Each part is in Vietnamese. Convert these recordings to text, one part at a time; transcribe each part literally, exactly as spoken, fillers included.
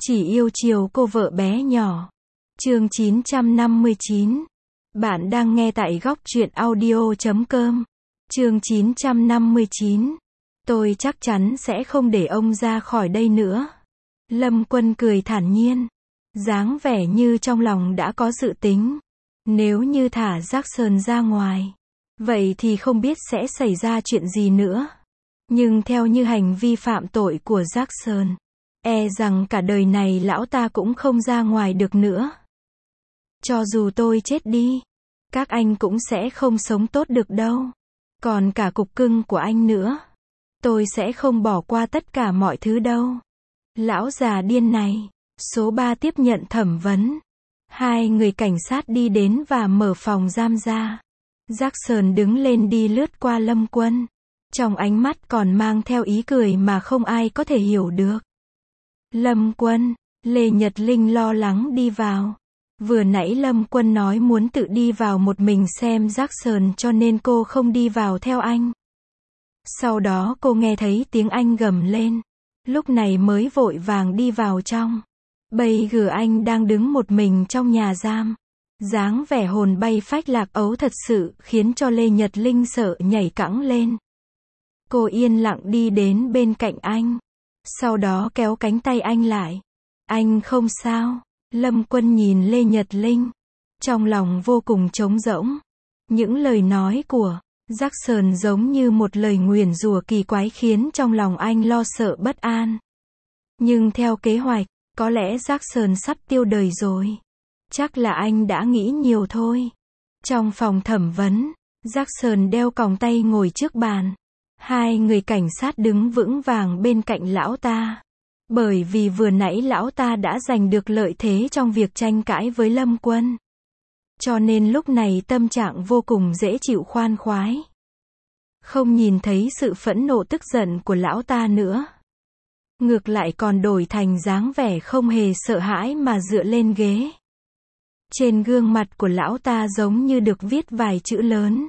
Chỉ yêu chiều cô vợ bé nhỏ. Chương chín trăm năm mươi chín. Bạn đang nghe tại góc truyện audio chấm com. Chương chín trăm năm mươi chín. Tôi chắc chắn sẽ không để ông ra khỏi đây nữa. Lâm Quân cười thản nhiên, dáng vẻ như trong lòng đã có dự tính. Nếu như thả Jackson ra ngoài, vậy thì không biết sẽ xảy ra chuyện gì nữa. Nhưng theo như hành vi phạm tội của Jackson, e rằng cả đời này lão ta cũng không ra ngoài được nữa. Cho dù tôi chết đi, các anh cũng sẽ không sống tốt được đâu. Còn cả cục cưng của anh nữa, tôi sẽ không bỏ qua tất cả mọi thứ đâu. Lão già điên này. Số ba tiếp nhận thẩm vấn. Hai người cảnh sát đi đến và mở phòng giam ra. Jackson đứng lên đi lướt qua Lâm Quân. Trong ánh mắt còn mang theo ý cười mà không ai có thể hiểu được. Lâm Quân, Lê Nhật Linh lo lắng đi vào. Vừa nãy Lâm Quân nói muốn tự đi vào một mình xem Jackson cho nên cô không đi vào theo anh. Sau đó cô nghe thấy tiếng anh gầm lên. Lúc này mới vội vàng đi vào trong. Bây giờ anh đang đứng một mình trong nhà giam. Dáng vẻ hồn bay phách lạc ấu thật sự khiến cho Lê Nhật Linh sợ nhảy cẫng lên. Cô yên lặng đi đến bên cạnh anh. Sau đó kéo cánh tay anh lại. Anh không sao. Lâm Quân nhìn Lê Nhật Linh. Trong lòng vô cùng trống rỗng. Những lời nói của Jackson giống như một lời nguyền rủa kỳ quái khiến trong lòng anh lo sợ bất an. Nhưng theo kế hoạch, có lẽ Jackson sắp tiêu đời rồi. Chắc là anh đã nghĩ nhiều thôi. Trong phòng thẩm vấn, Jackson đeo còng tay ngồi trước bàn. Hai người cảnh sát đứng vững vàng bên cạnh lão ta. Bởi vì vừa nãy lão ta đã giành được lợi thế trong việc tranh cãi với Lâm Quân. Cho nên lúc này tâm trạng vô cùng dễ chịu khoan khoái. Không nhìn thấy sự phẫn nộ tức giận của lão ta nữa. Ngược lại còn đổi thành dáng vẻ không hề sợ hãi mà dựa lên ghế. Trên gương mặt của lão ta giống như được viết vài chữ lớn.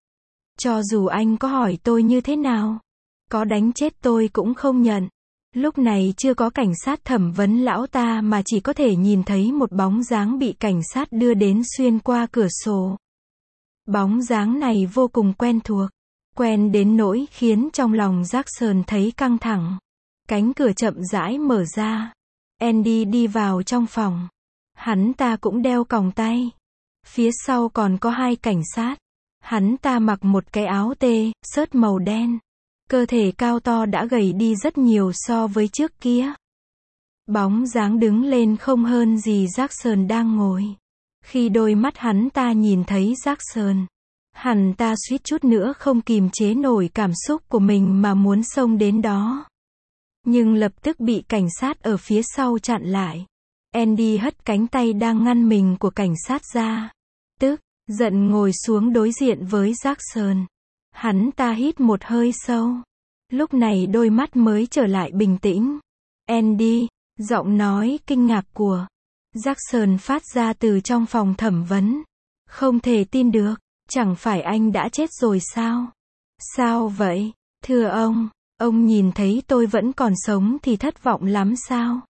Cho dù anh có hỏi tôi như thế nào, có đánh chết tôi cũng không nhận. Lúc này chưa có cảnh sát thẩm vấn lão ta mà chỉ có thể nhìn thấy một bóng dáng bị cảnh sát đưa đến xuyên qua cửa sổ. Bóng dáng này vô cùng quen thuộc. Quen đến nỗi khiến trong lòng Jackson thấy căng thẳng. Cánh cửa chậm rãi mở ra. Andy đi vào trong phòng. Hắn ta cũng đeo còng tay. Phía sau còn có hai cảnh sát. Hắn ta mặc một cái áo tê, sớt màu đen. Cơ thể cao to đã gầy đi rất nhiều so với trước kia. Bóng dáng đứng lên không hơn gì Jackson đang ngồi. Khi đôi mắt hắn ta nhìn thấy Jackson, hắn ta suýt chút nữa không kìm chế nổi cảm xúc của mình mà muốn xông đến đó. Nhưng lập tức bị cảnh sát ở phía sau chặn lại. Andy hất cánh tay đang ngăn mình của cảnh sát ra. Tức giận ngồi xuống đối diện với Jackson. Hắn ta hít một hơi sâu. Lúc này đôi mắt mới trở lại bình tĩnh. Andy, giọng nói kinh ngạc của Jackson phát ra từ trong phòng thẩm vấn. Không thể tin được, chẳng phải anh đã chết rồi sao? Sao vậy? Thưa ông, ông nhìn thấy tôi vẫn còn sống thì thất vọng lắm sao?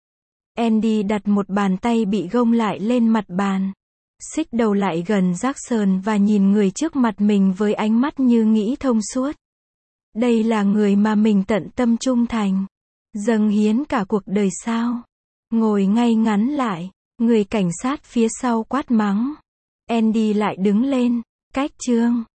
Andy đặt một bàn tay bị gông lại lên mặt bàn. Xích đầu lại gần Jackson và nhìn người trước mặt mình với ánh mắt như nghĩ thông suốt. Đây là người mà mình tận tâm trung thành, dâng hiến cả cuộc đời sao? Ngồi ngay ngắn lại, người cảnh sát phía sau quát mắng. Andy lại đứng lên, cách trương,